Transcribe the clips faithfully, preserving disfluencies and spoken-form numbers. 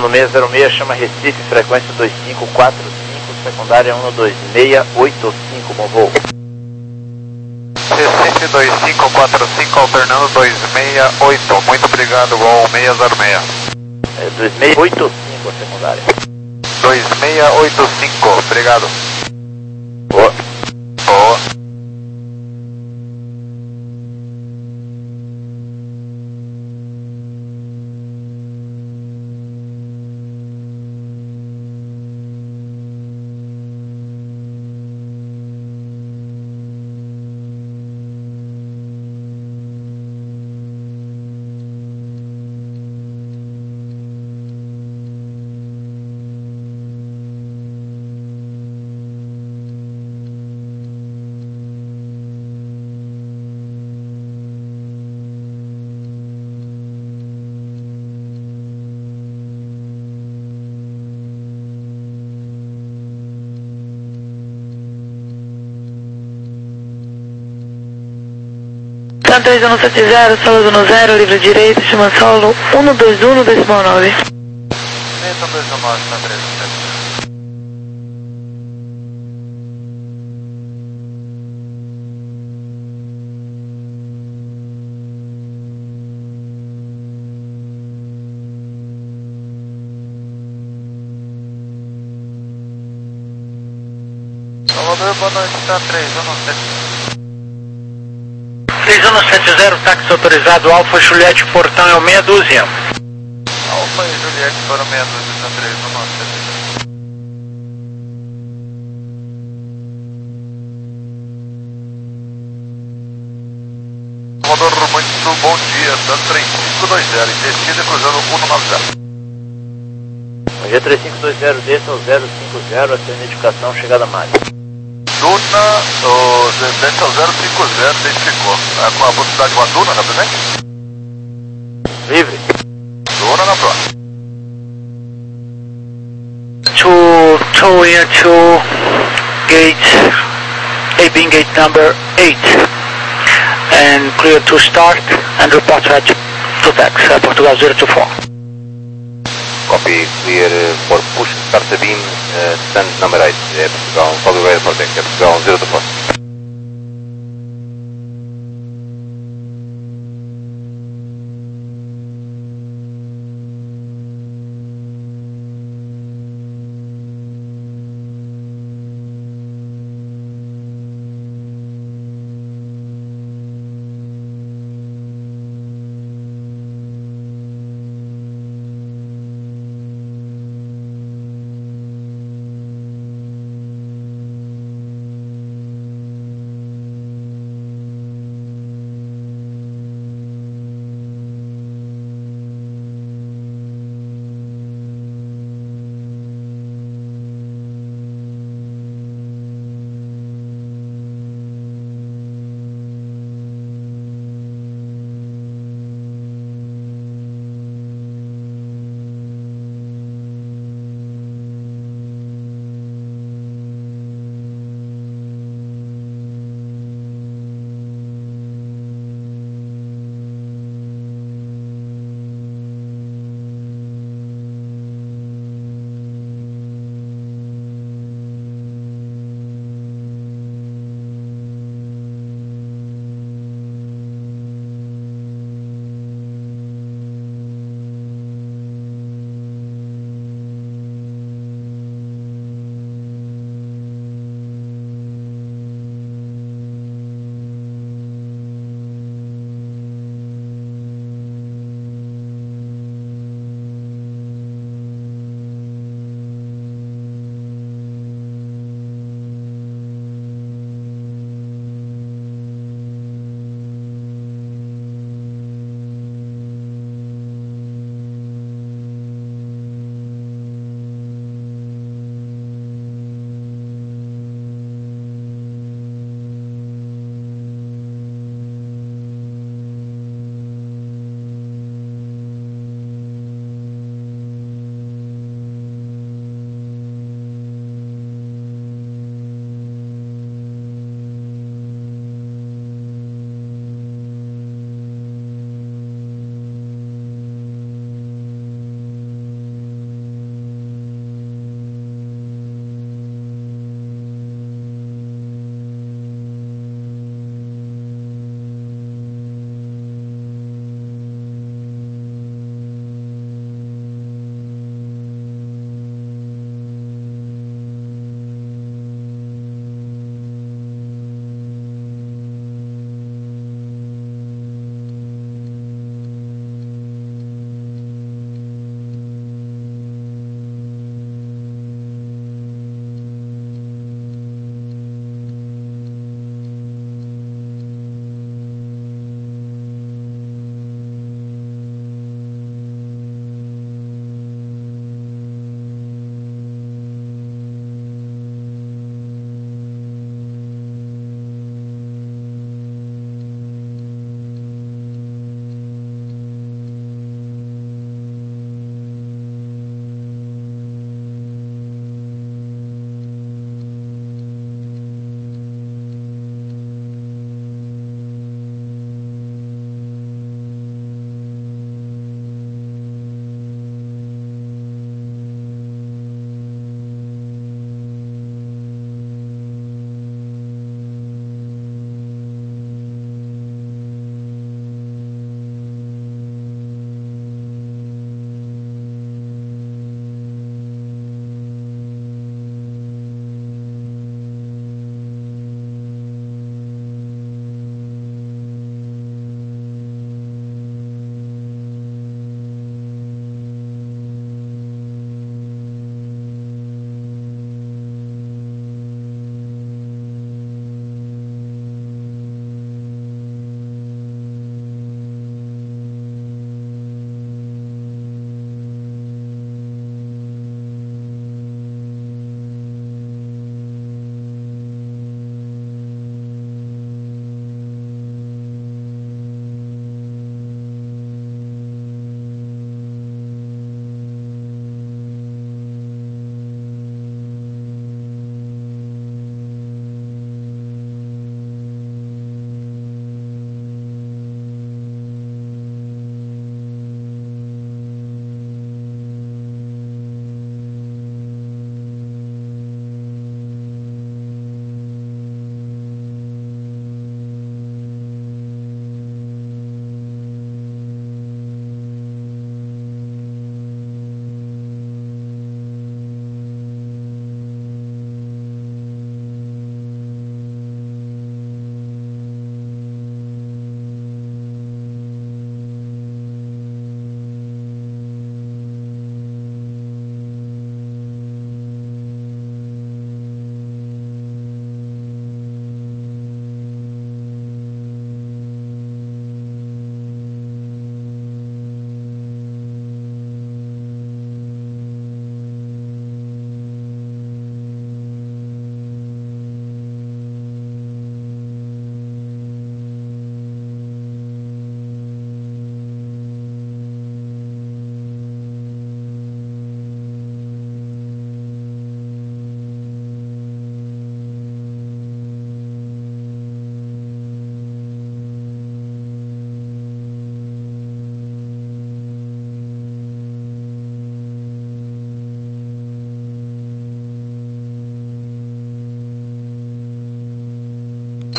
Comando seis zero seis, chama Recife, frequência dois cinco quatro cinco, secundária um dois seis oito cinco, bom voo. Recife dois cinco quatro cinco, alternando dois seis oito, muito obrigado, voo seis zero seis. É dois seis oito cinco, a secundária. dois seis oito cinco, obrigado. Boa. Boa. três um sete zero, solo um zero, livre direito, chama solo um dois um, decimal nove. Então dois um nove, tá três um sete. Salvador, boa noite, tá três um sete. três um sete zero, táxi autorizado, Alfa Juliette, portão é o meia dúzia. Alfa e Juliette foram meia dúzia, tá três um sete. Comodoro, muito bom dia, tá três cinco dois zero, descida cruzando um nove zero. Bom dia três cinco dois zero, desça ao zero cinco zero, a sua identificação, chegada máxima. Duna, o desce ao zero cinco zero, identificou. Ah, com a velocidade de uma Duna, tá presente? Livre. Duna na prova. To tow into gate, A B gate number eight, and clear to start and report at to tax, uh, Portugal zero two four. Copy, clear uh, for push start the beam, uh, stand number eight, uh, Portugal, Portugal Airport, uh, Portugal zero two four.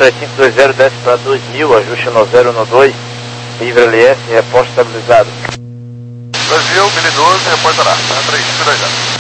três cinco dois zero, desce para dois mil, ajuste no zero no dois, livre L S, reposto estabilizado. Brasil, mil e doze, reportará, tá? três cinco dois zero.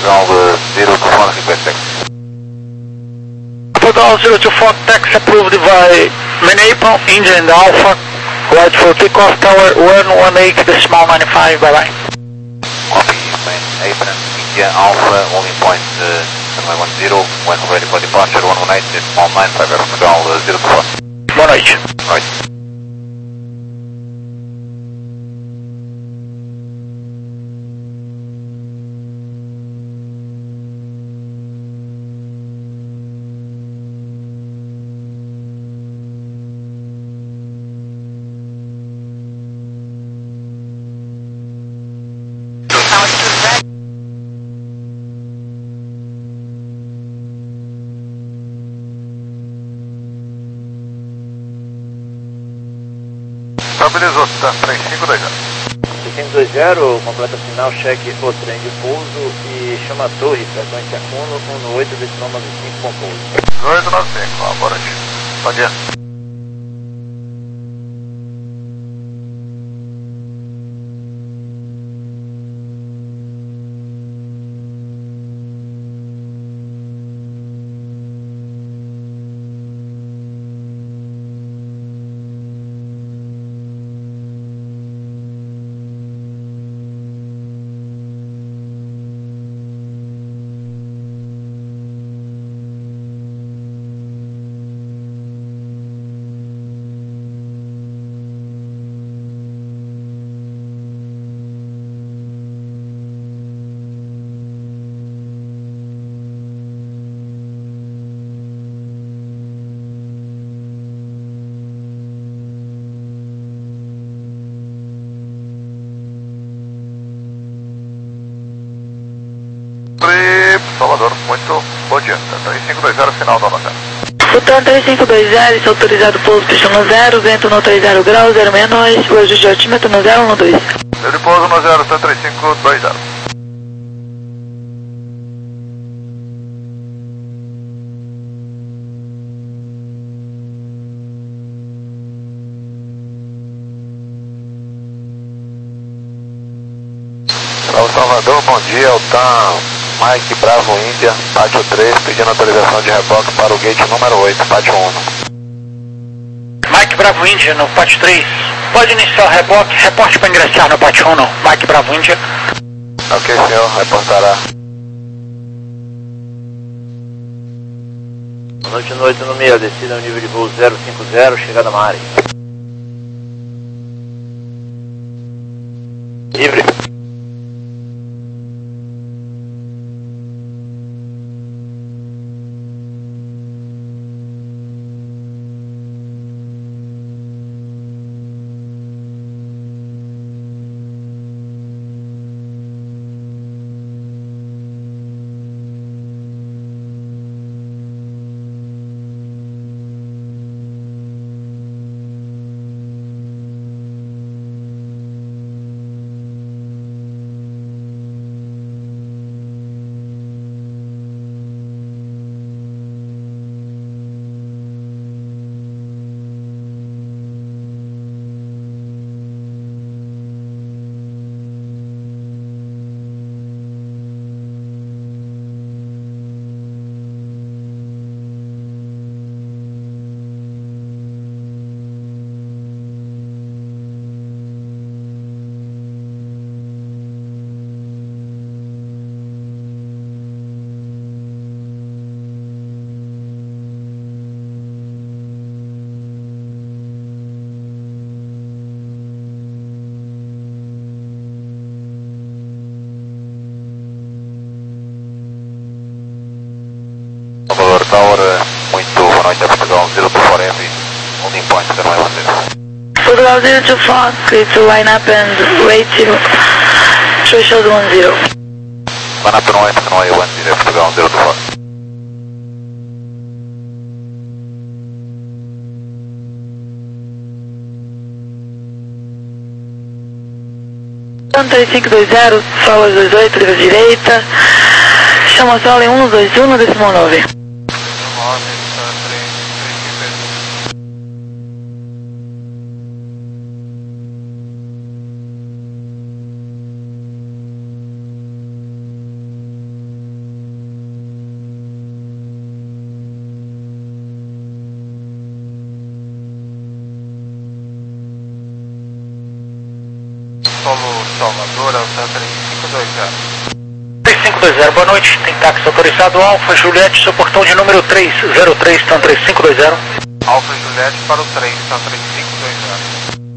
Portugal zero two four request taxi. Portugal zero two four taxi approved by Main-Apron, India and Alpha. Right for takeoff tower one one eight decimal nine five, bye bye. Copy, Main-Apron, India Alpha, holding point uh, runway one zero, when ready for departure one one eight decimal nine five, Portugal uh, zero two four. Boa noite. Right. Estabilizou, tá? três cinco dois zero. três cinco dois zero, completa final, cheque o trem de pouso e chama a torre, frequência um um oito, decimal nove cinco, com pouso. dois nove cinco, boa noite. Bom dia. Salvador, muito bom dia. três cinco dois zero, final da nota. Futan três cinco dois zero, está autorizado pouso pista no zero, vento no trinta graus, zero seis nós, o ajuste de altímetro no zero um dois. Eu de pouso no zero, três cinco dois zero. Salve Salvador, bom dia, Altan, Mike Bravo Índia, pátio três, pedindo autorização de reboque para o gate número oito, pátio um. Mike Bravo Índia no pátio três. Pode iniciar o reboque, reporte para ingressar no pátio um, Mike Bravo Índia. Ok, senhor, reportará. Boa noite, no oito no meio, descida no nível de voo zero cinco zero, chegada na área. Livre. Salvador Tower, muito boa noite a Portugal, zero two four F, holding point, runway one zero. Portugal zero two four, clear to line up and wait to threshold one zero. Line up and wait, runway one zero, Portugal zero two four. três cinco dois zero, Solas dois oito, livre direita, chama solo em um dois um, decimal nove. Salvador, Alta três cinco dois zero. três cinco dois zero, boa noite, tem táxi autorizado, Alfa Juliette, seu portão de número três zero três, então três cinco dois zero. Alfa Juliette para o três, então três cinco dois zero.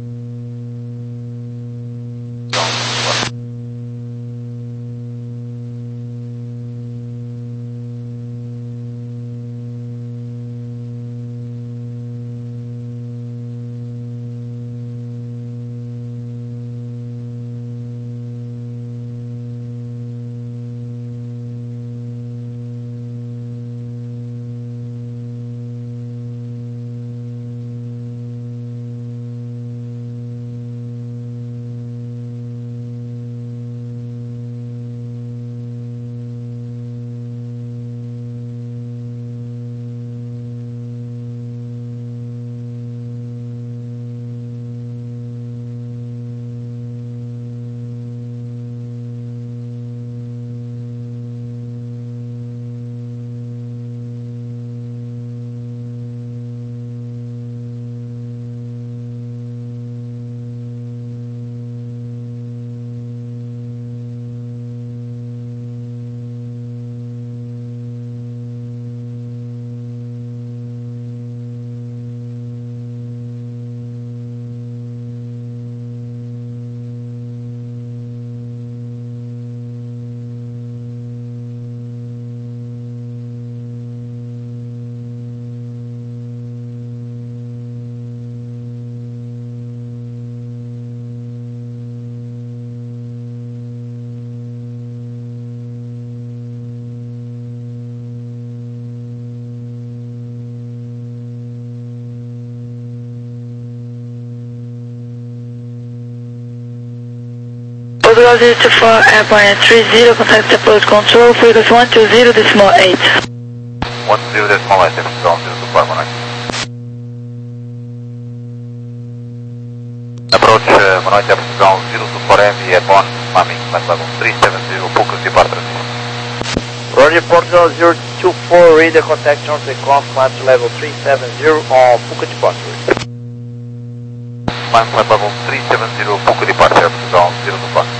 Portugal zero two four, airplane three zero, contact approach control, frequency one two zero decimal eight. one two zero decimal eight, Portugal zero two four, boa noite. Approach, uh, boa noite, Portugal zero two four M, airborne, Miami, Level three seven zero, focus departure. Roger, Portugal zero two four, radar contact on the conf, match level three seven zero on Puka departure. Miami, Level three seven zero, Puka departure, Portugal zero two four.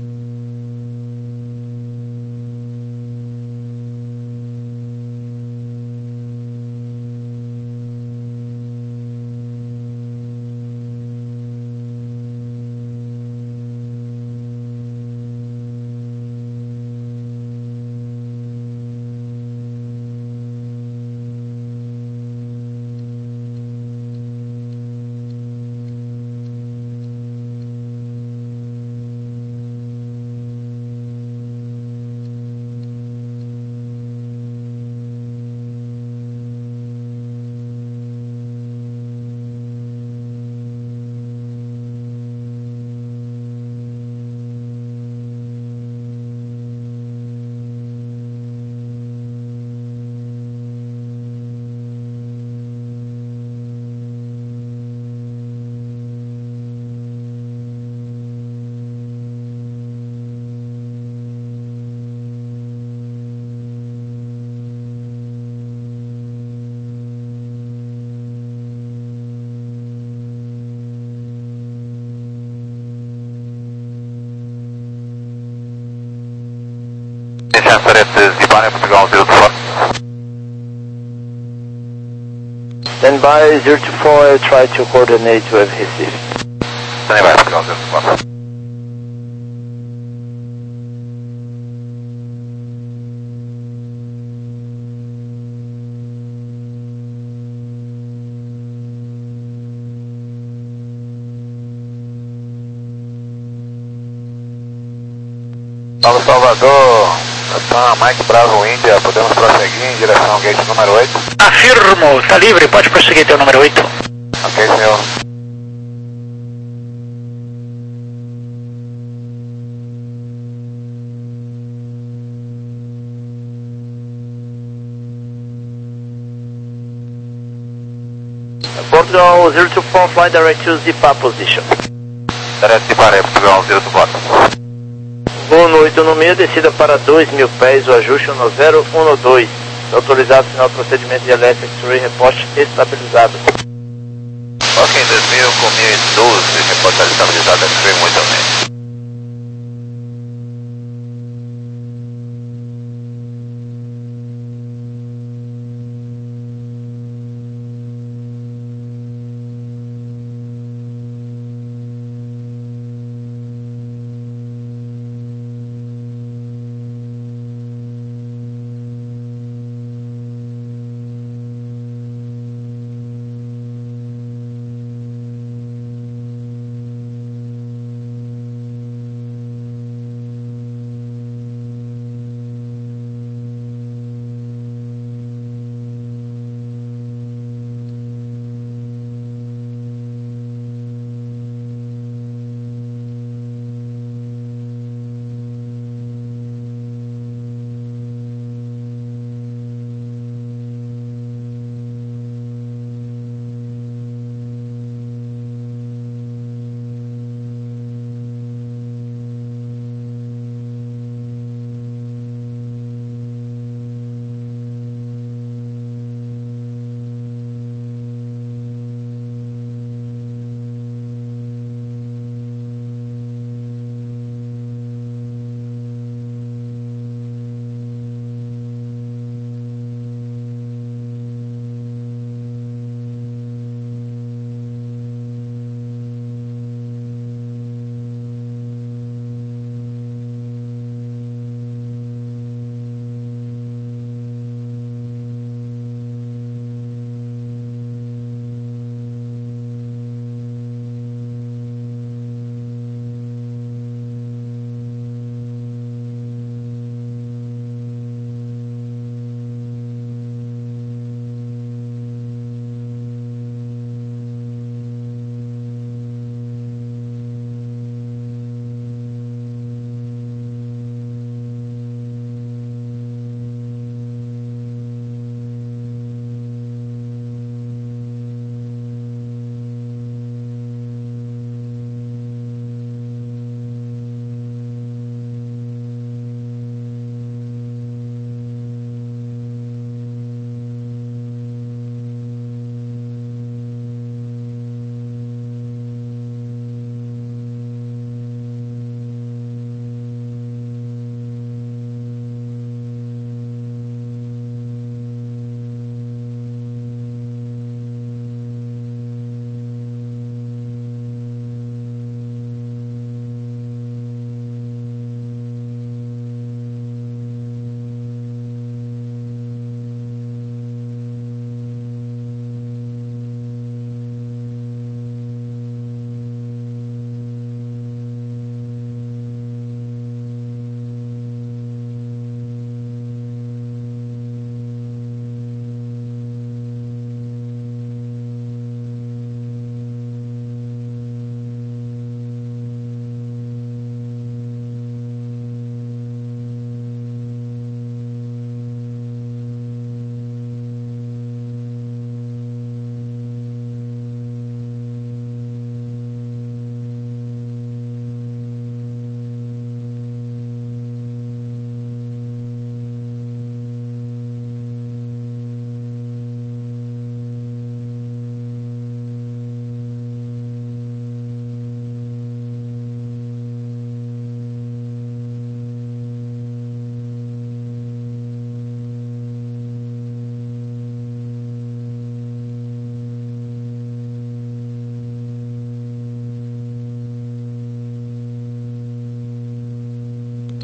Portugal zero two four. Stand by zero two four, I'll try to coordinate with Recife. Stand by Portugal zero two four. Salve Salvador, Tá, Mike Bravo Índia, podemos prosseguir em direção ao gate número oito? Afirmo, tá livre, pode prosseguir até o número oito. Ok, senhor. Portugal zero two four, fly direct to Zipa position. Direct Zipa, Portugal zero two four. Voo no oito no meio, descida para dois mil pés, o ajuste no zero um dois. Autorizado sinal de procedimento de alerta X-Ray, reposte estabilizado. Ok, dois mil com mil e doze, reposte estabilizado, X-Ray muito bem.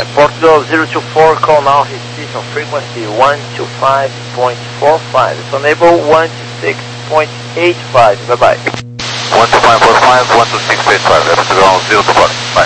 Portugal zero two four, call now, receive on frequency one two five point four five. It's on enable one two six point eight five. Bye bye. one two five four five, one two six eight five, left to ground zero two four. Bye.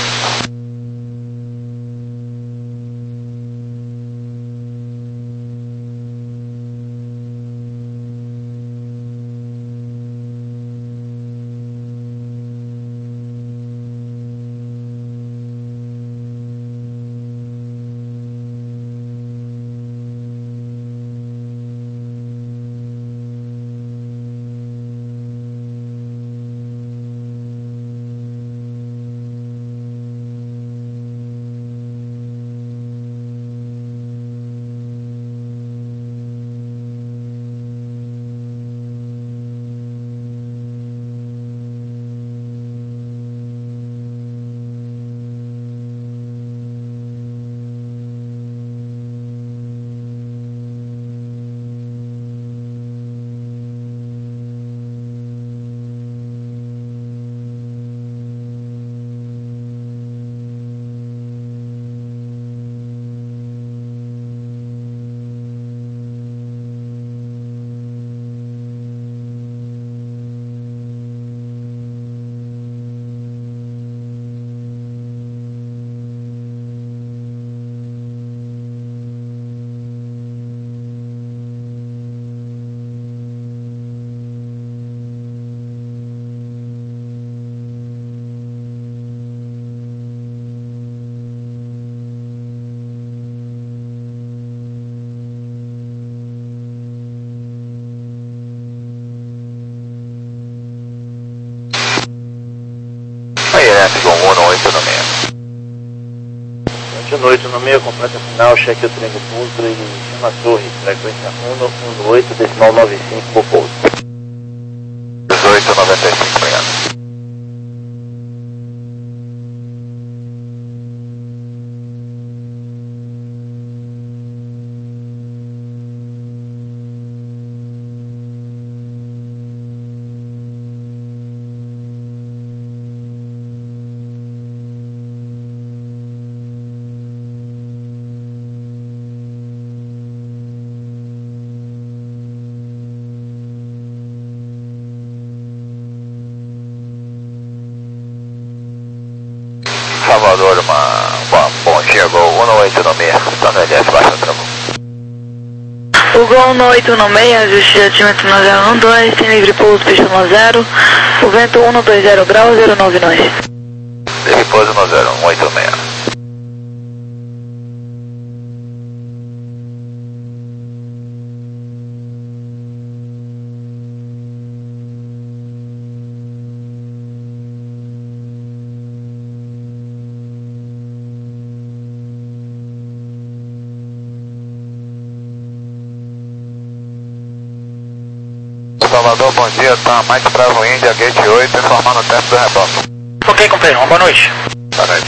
um oito no meio. um oito no meio, completa final, cheque o trem do pouso e chama a torre, frequência um um oito, decimal nove cinco por pouso. dezoito noventa e cinco, obrigado. Salvador, uma, uma bom dia, Gol um oito no meio, está no L S, baixa o travão. O Gol um oito no meio, ajuste de altímetro no zero um dois, tem livre pouso, pista no zero, o vento um dois zero graus, zero nove nós. Livre pouso no zero um oito meio. Salvador, bom dia, tá mais Bravo Índia, Gate oito, informando o teste do retorno. Ok, companheiro, uma boa noite. Boa noite.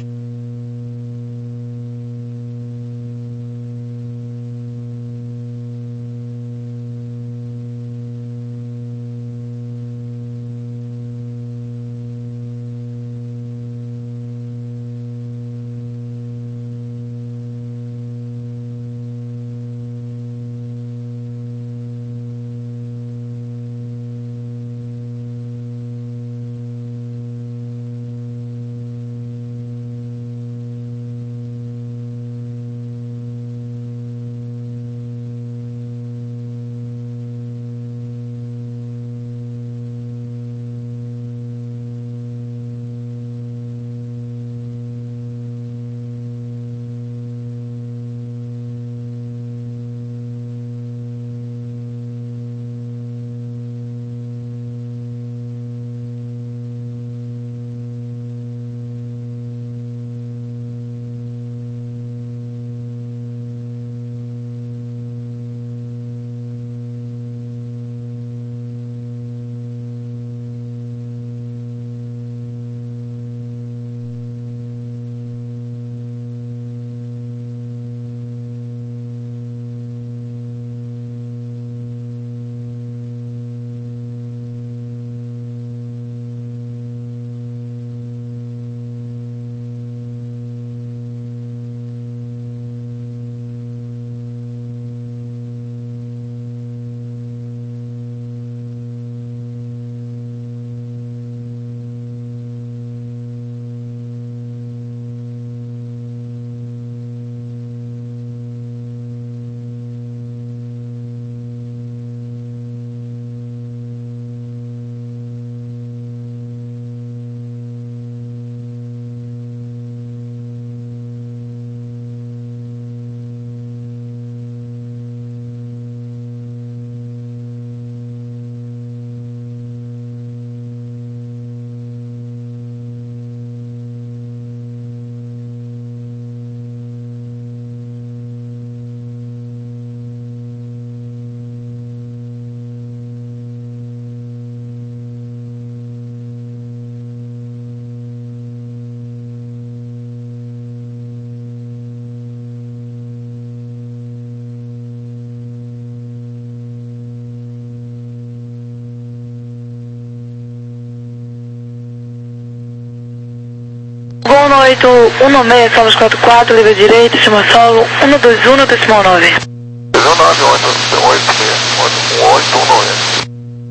oito um seis, solos quatro quatro, livre direito, chama solo um dois um, decimal nove. um nove oito oito seis, um oito um nove.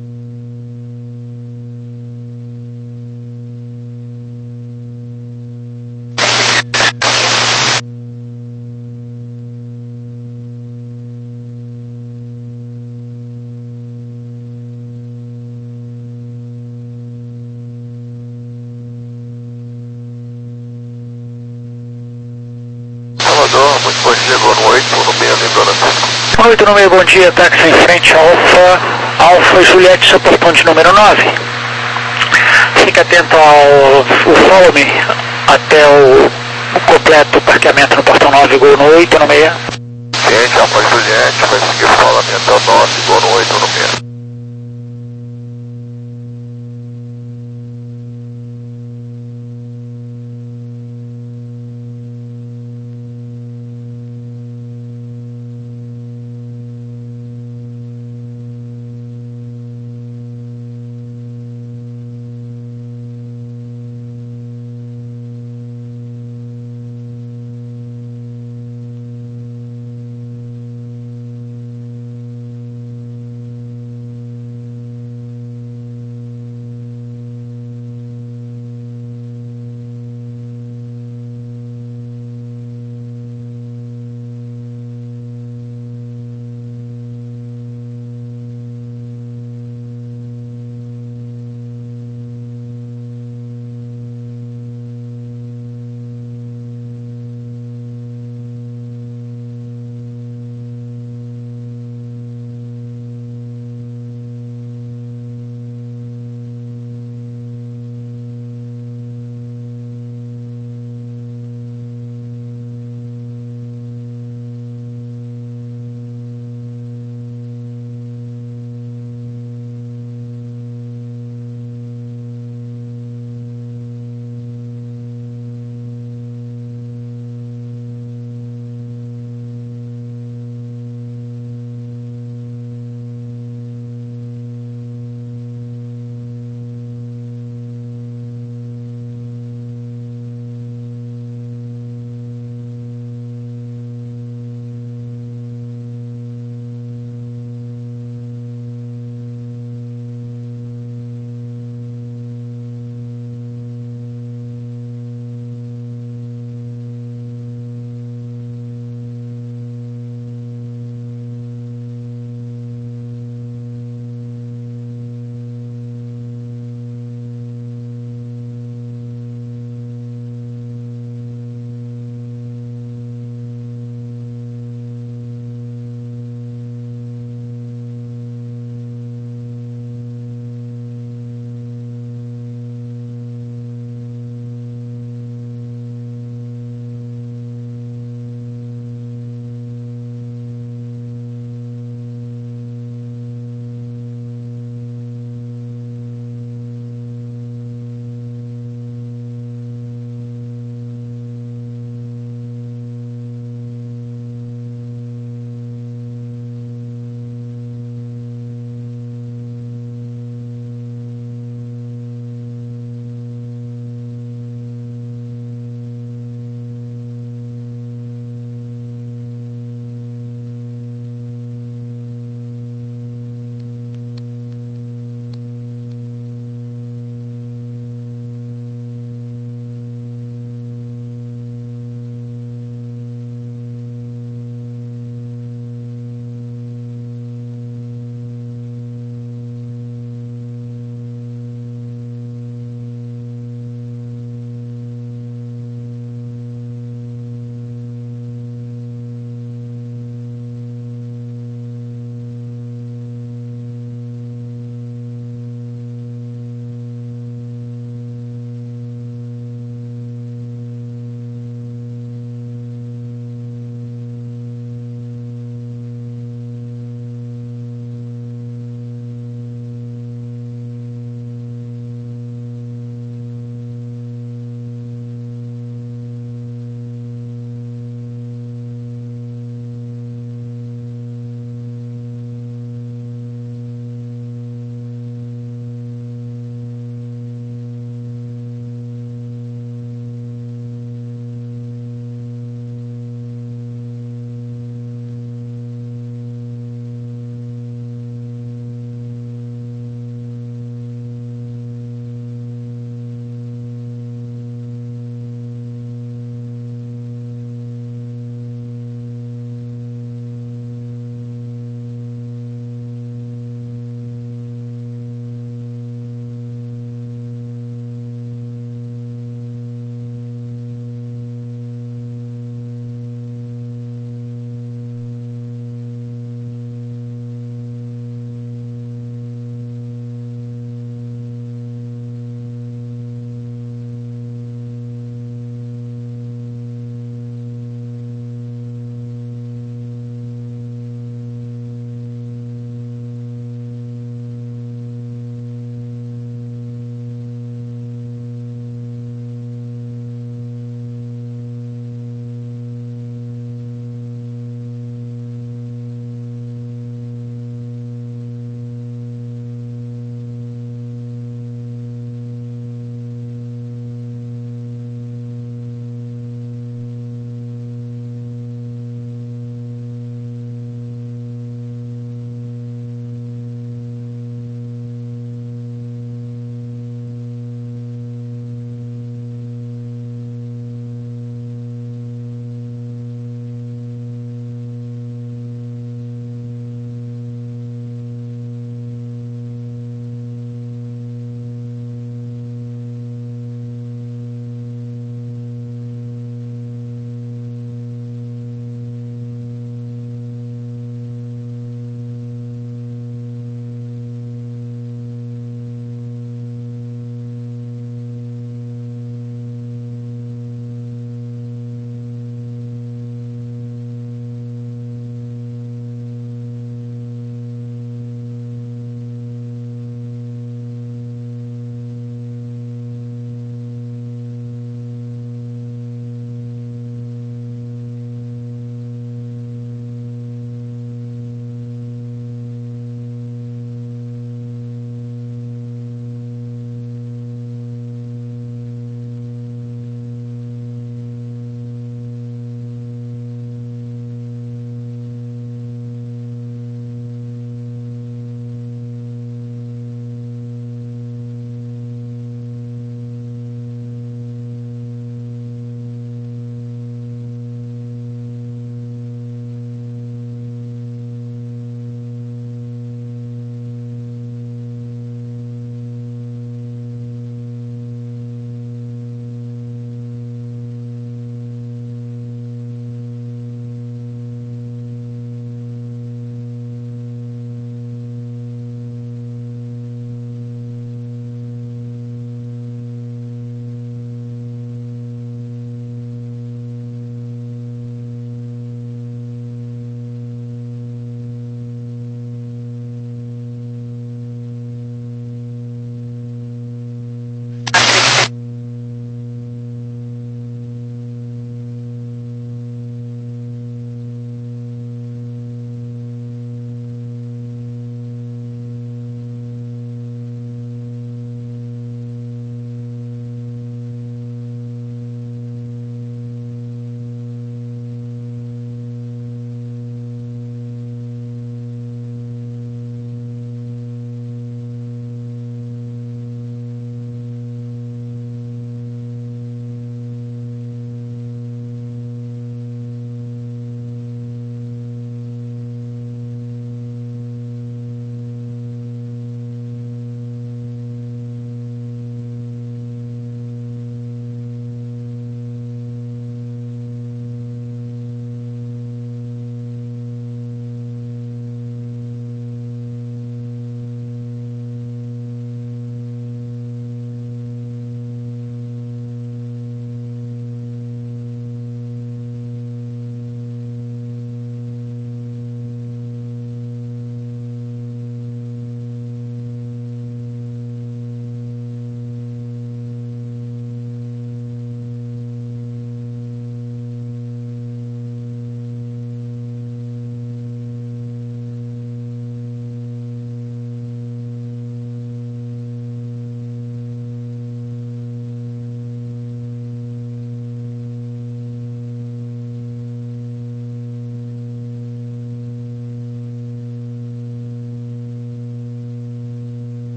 Salvador, muito bom dia, Gol oito no meio, lembrando. oito no meio, bom dia, táxi em frente, Alfa, Alfa Juliette, super ponte número nove. Fique atento ao o follow me até o, o completo parqueamento no portão nove, Gol no oito no meio. Gente, Alfa Juliette, vai seguir o rolamento ao nove, Gol no oito no meio.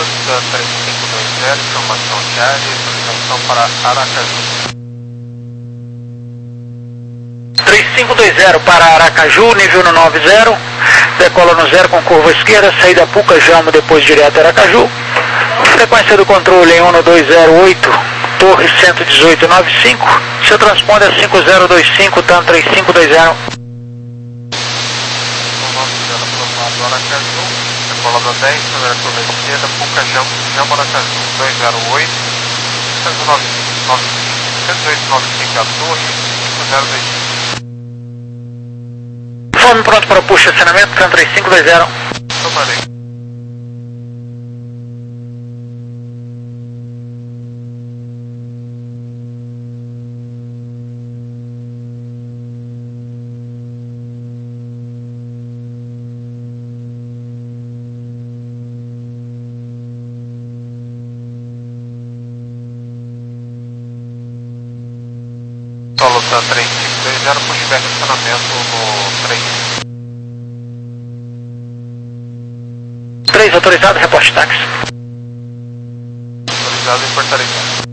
Sun três cinco dois zero, informação Charlie, autorização para Aracaju. três cinco dois zero para Aracaju, nível no nove zero, decola no zero com curva esquerda, saída Puca Jamo, depois direto a Aracaju. Frequência do controle em um dois zero oito, Torre cento e dezoito nove cinco, seu transponder é cinco zero dois cinco, TAM três cinco dois zero. Aprovado Aracaju, decolada dez, primeira curva esquerda, Puca Jamo, Jamo Aracaju, dois zero oito, cento e dezoito nove cinco a Torre, cinco zero dois cinco. Informe pronto para o push de acionamento, TAM três cinco dois zero. Tomarei. Solo Sun três cinco dois zero, pushback de acionamento no três. três autorizado, reporte táxi. Autorizado em Porto Alegre.